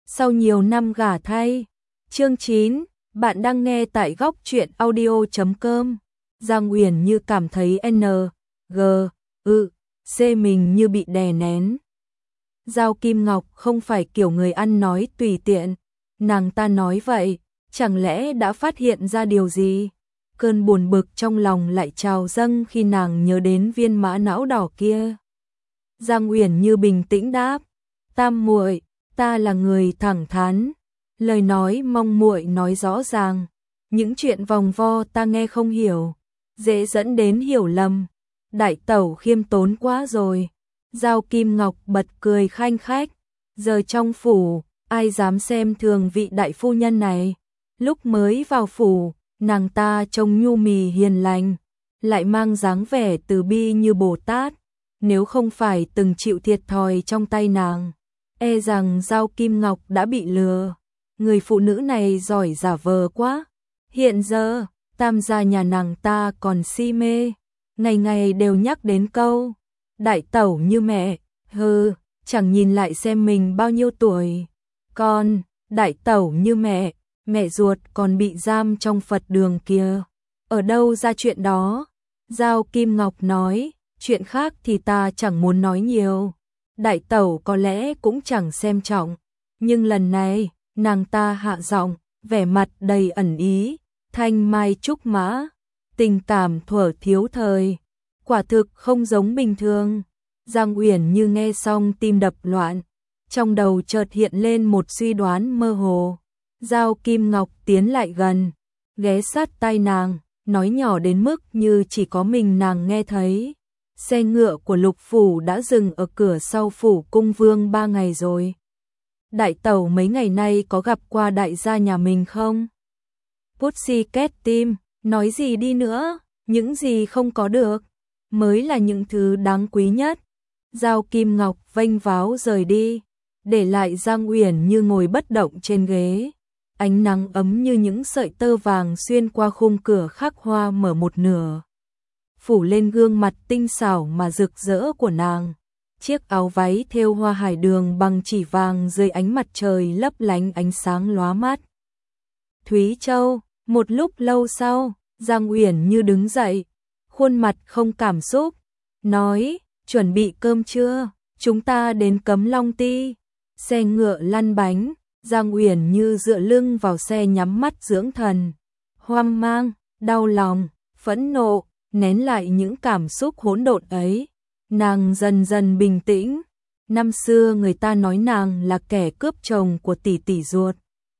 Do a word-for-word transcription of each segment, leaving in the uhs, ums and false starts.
Sau nhiều năm gả thay. Chương chín, bạn đang nghe tại góc truyện audio chấm com. Giang Uyển Như cảm thấy N, G, ư, C mình như bị đè nén. Giao Kim Ngọc không phải kiểu người ăn nói tùy tiện. Nàng ta nói vậy, chẳng lẽ đã phát hiện ra điều gì? Cơn buồn bực trong lòng lại trào dâng khi nàng nhớ đến viên mã não đỏ kia. Giang Uyển Như bình tĩnh đáp, Tam muội, ta là người thẳng thắn, lời nói mong muội nói rõ ràng, những chuyện vòng vo ta nghe không hiểu, dễ dẫn đến hiểu lầm. Đại tẩu khiêm tốn quá rồi. Giao Kim Ngọc bật cười khanh khách, giờ trong phủ, ai dám xem thường vị đại phu nhân này. Lúc mới vào phủ, nàng ta trông nhu mì hiền lành, lại mang dáng vẻ từ bi như Bồ Tát. Nếu không phải từng chịu thiệt thòi trong tay nàng, e rằng Giao Kim Ngọc đã bị lừa. Người phụ nữ này giỏi giả vờ quá. Hiện giờ, tam gia nhà nàng ta còn si mê, ngày ngày đều nhắc đến câu đại tẩu như mẹ, hừ, chẳng nhìn lại xem mình bao nhiêu tuổi. Con, đại tẩu như mẹ, mẹ ruột còn bị giam trong Phật đường kia. Ở đâu ra chuyện đó? Giao Kim Ngọc nói, chuyện khác thì ta chẳng muốn nói nhiều. Đại tẩu có lẽ cũng chẳng xem trọng, nhưng lần này, nàng ta hạ giọng, vẻ mặt đầy ẩn ý, thanh mai trúc mã, tình cảm thuở thiếu thời, quả thực không giống bình thường. Giang Uyển Như nghe xong tim đập loạn, trong đầu chợt hiện lên một suy đoán mơ hồ. Giao Kim Ngọc tiến lại gần, ghé sát tai nàng, nói nhỏ đến mức như chỉ có mình nàng nghe thấy. Xe ngựa của Lục phủ đã dừng ở cửa sau phủ cung vương ba ngày rồi. Đại tẩu mấy ngày nay có gặp qua đại gia nhà mình không? Pussycat tim, nói gì đi nữa, những gì không có được, mới là những thứ đáng quý nhất. Giao Kim Ngọc vênh váo rời đi, để lại Giang Uyển Như ngồi bất động trên ghế. Ánh nắng ấm như những sợi tơ vàng xuyên qua khung cửa khắc hoa mở một nửa, phủ lên gương mặt tinh xảo mà rực rỡ của nàng. Chiếc áo váy thêu hoa hải đường bằng chỉ vàng dưới ánh mặt trời lấp lánh ánh sáng lóa mắt. Thúy Châu, một lúc lâu sau, Giang Uyển Như đứng dậy, khuôn mặt không cảm xúc, nói, chuẩn bị cơm chưa, chúng ta đến Cấm Long Ti. Xe ngựa lăn bánh, Giang Uyển Như dựa lưng vào xe nhắm mắt dưỡng thần. Hoang mang, đau lòng, phẫn nộ, nén lại những cảm xúc hỗn độn ấy. Nàng dần dần bình tĩnh. Năm xưa người ta nói nàng là kẻ cướp chồng của tỷ tỷ ruột.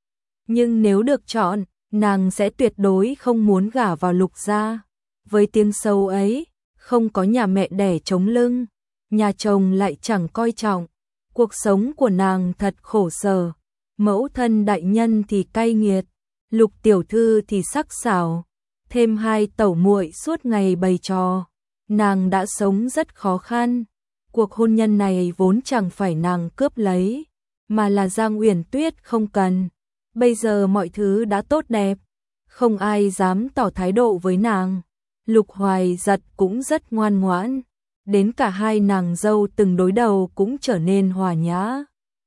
Nhưng nếu được chọn, nàng sẽ tuyệt đối không muốn gả vào Lục gia. Với tiếng sâu ấy, không có nhà mẹ đẻ chống lưng, nhà chồng lại chẳng coi trọng. Cuộc sống của nàng thật khổ sở. Mẫu thân đại nhân thì cay nghiệt, Lục tiểu thư thì sắc sảo, thêm hai tẩu muội suốt ngày bày trò. Nàng đã sống rất khó khăn. Cuộc hôn nhân này vốn chẳng phải nàng cướp lấy, mà là Giang Uyển Tuyết không cần. Bây giờ mọi thứ đã tốt đẹp, không ai dám tỏ thái độ với nàng. Lục Hoài Giật cũng rất ngoan ngoãn, đến cả hai nàng dâu từng đối đầu cũng trở nên hòa nhã.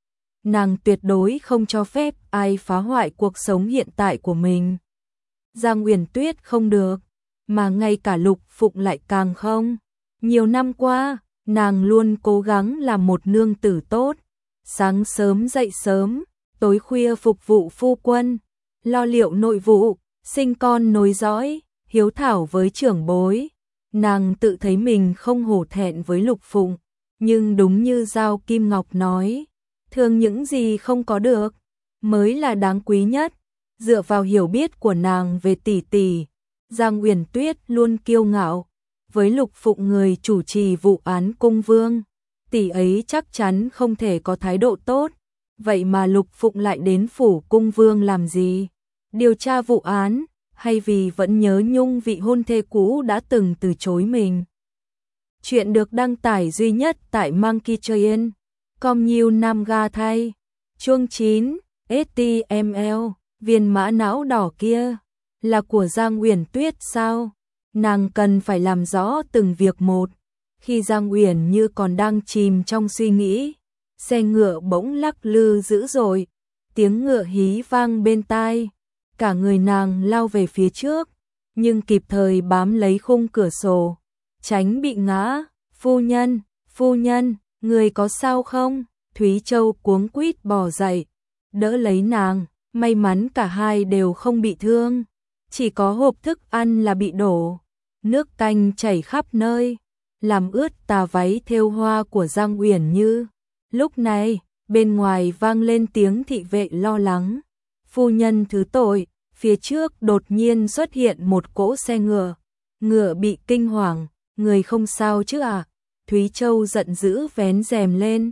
Nàng tuyệt đối không cho phép ai phá hoại cuộc sống hiện tại của mình. Giang Uyển Tuyết không được, mà ngay cả Lục Phụng lại càng không. Nhiều năm qua, nàng luôn cố gắng làm một nương tử tốt, sáng sớm dậy sớm, tối khuya phục vụ phu quân, lo liệu nội vụ, sinh con nối dõi, hiếu thảo với trưởng bối. Nàng tự thấy mình không hổ thẹn với Lục Phụng, nhưng đúng như Giao Kim Ngọc nói, thường những gì không có được mới là đáng quý nhất. Dựa vào hiểu biết của nàng về tỷ tỷ, Giang Uyển Tuyết luôn kiêu ngạo. Với Lục Phụng người chủ trì vụ án cung vương, tỷ ấy chắc chắn không thể có thái độ tốt. Vậy mà Lục Phụng lại đến phủ cung vương làm gì? Điều tra vụ án, hay vì vẫn nhớ nhung vị hôn thê cũ đã từng từ chối mình? Chuyện được đăng tải duy nhất tại Monkey Train. Com nhiều nam ga thay. Chương chín, ét tê em lờ, viên mã não đỏ kia là của Giang Uyển Tuyết sao? Nàng cần phải làm rõ từng việc một. Khi Giang Uyển Như còn đang chìm trong suy nghĩ, xe ngựa bỗng lắc lư dữ dội, tiếng ngựa hí vang bên tai, cả người nàng lao về phía trước, nhưng kịp thời bám lấy khung cửa sổ, tránh bị ngã. Phu nhân, phu nhân, người có sao không? Thúy Châu cuống quýt bò dậy, đỡ lấy nàng, may mắn cả hai đều không bị thương, chỉ có hộp thức ăn là bị đổ, nước canh chảy khắp nơi, làm ướt tà váy thêu hoa của Giang Uyển Như. Lúc này, bên ngoài vang lên tiếng thị vệ lo lắng. Phu nhân thứ tội, phía trước đột nhiên xuất hiện một cỗ xe ngựa, ngựa bị kinh hoàng, người không sao chứ à? Thúy Châu giận dữ vén rèm lên,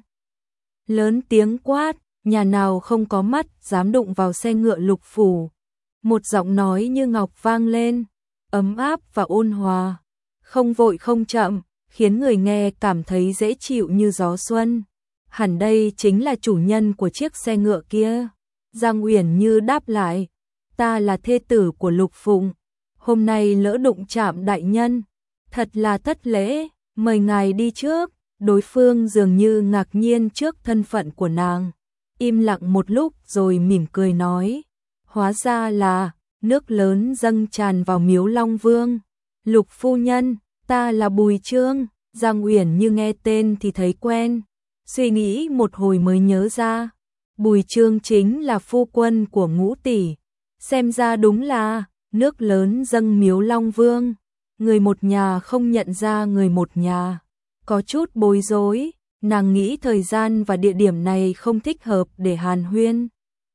lớn tiếng quát, nhà nào không có mắt dám đụng vào xe ngựa Lục phủ. Một giọng nói như ngọc vang lên, ấm áp và ôn hòa, không vội không chậm, khiến người nghe cảm thấy dễ chịu như gió xuân. Hẳn đây chính là chủ nhân của chiếc xe ngựa kia. Giang Uyển Như đáp lại, ta là thê tử của Lục Phụng, hôm nay lỡ đụng chạm đại nhân, thật là thất lễ, mời ngài đi trước. Đối phương dường như ngạc nhiên trước thân phận của nàng, im lặng một lúc rồi mỉm cười nói, hóa ra là nước lớn dâng tràn vào miếu Long Vương. Lục phu nhân, ta là Bùi Chương. Giang Uyển Như nghe tên thì thấy quen, suy nghĩ một hồi mới nhớ ra, Bùi Chương chính là phu quân của Ngũ tỷ, xem ra đúng là nước lớn dâng miếu Long Vương, người một nhà không nhận ra người một nhà. Có chút bối rối, nàng nghĩ thời gian và địa điểm này không thích hợp để hàn huyên.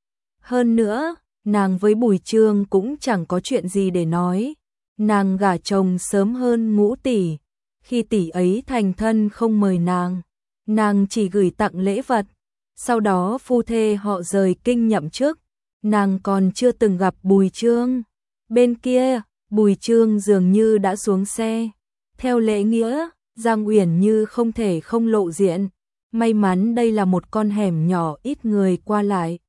Hơn nữa, nàng với Bùi Chương cũng chẳng có chuyện gì để nói. Nàng gả chồng sớm hơn Ngũ tỷ, khi tỷ ấy thành thân không mời nàng, nàng chỉ gửi tặng lễ vật. Sau đó phu thê họ rời kinh nhậm chức, nàng còn chưa từng gặp Bùi Chương. Bên kia, Bùi Chương dường như đã xuống xe. Theo lễ nghĩa, Giang Uyển Như không thể không lộ diện, may mắn đây là một con hẻm nhỏ ít người qua lại.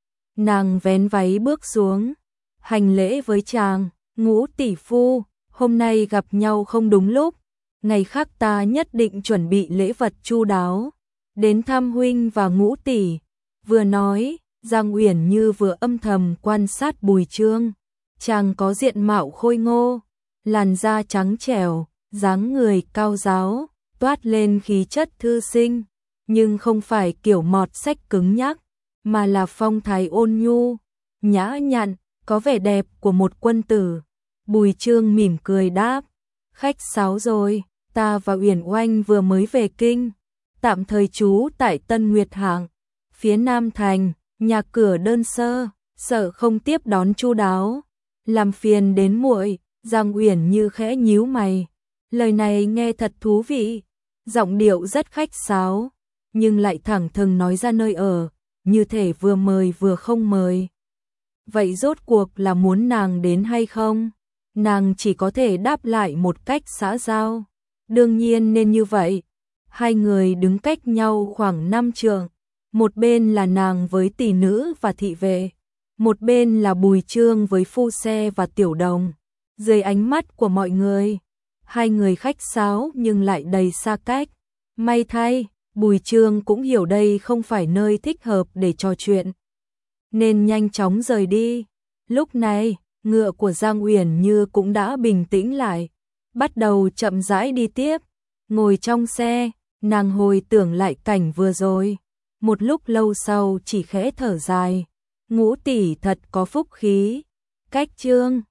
Nàng vén váy bước xuống, hành lễ với chàng, Ngũ tỷ phu, hôm nay gặp nhau không đúng lúc, ngày khác ta nhất định chuẩn bị lễ vật chu đáo, đến thăm huynh và Ngũ tỷ. Vừa nói, Giang Uyển Như vừa âm thầm quan sát Bùi Chương, chàng có diện mạo khôi ngô, làn da trắng trẻo, dáng người cao ráo, toát lên khí chất thư sinh, nhưng không phải kiểu mọt sách cứng nhắc, mà là phong thái ôn nhu, nhã nhặn, có vẻ đẹp của một quân tử. Bùi Chương mỉm cười đáp, khách sáo rồi, ta và Uyển Oanh vừa mới về kinh, tạm thời trú tại Tân Nguyệt Hạng, phía Nam Thành, nhà cửa đơn sơ, sợ không tiếp đón chu đáo, làm phiền đến muội. Giang Uyển Như khẽ nhíu mày, lời này nghe thật thú vị, giọng điệu rất khách sáo, nhưng lại thẳng thừng nói ra nơi ở, như thể vừa mời vừa không mời. Vậy rốt cuộc là muốn nàng đến hay không? Nàng chỉ có thể đáp lại một cách xã giao, đương nhiên nên như vậy. Hai người đứng cách nhau khoảng năm trượng, một bên là nàng với tỷ nữ và thị vệ, một bên là Bùi Chương với phu xe và tiểu đồng. Dưới ánh mắt của mọi người, hai người khách sáo nhưng lại đầy xa cách. May thay, Bùi Chương cũng hiểu đây không phải nơi thích hợp để trò chuyện, nên nhanh chóng rời đi. Lúc này, ngựa của Giang Uyển Như cũng đã bình tĩnh lại, bắt đầu chậm rãi đi tiếp. Ngồi trong xe, nàng hồi tưởng lại cảnh vừa rồi, một lúc lâu sau chỉ khẽ thở dài, Ngũ tỷ thật có phúc khí. Cách Chương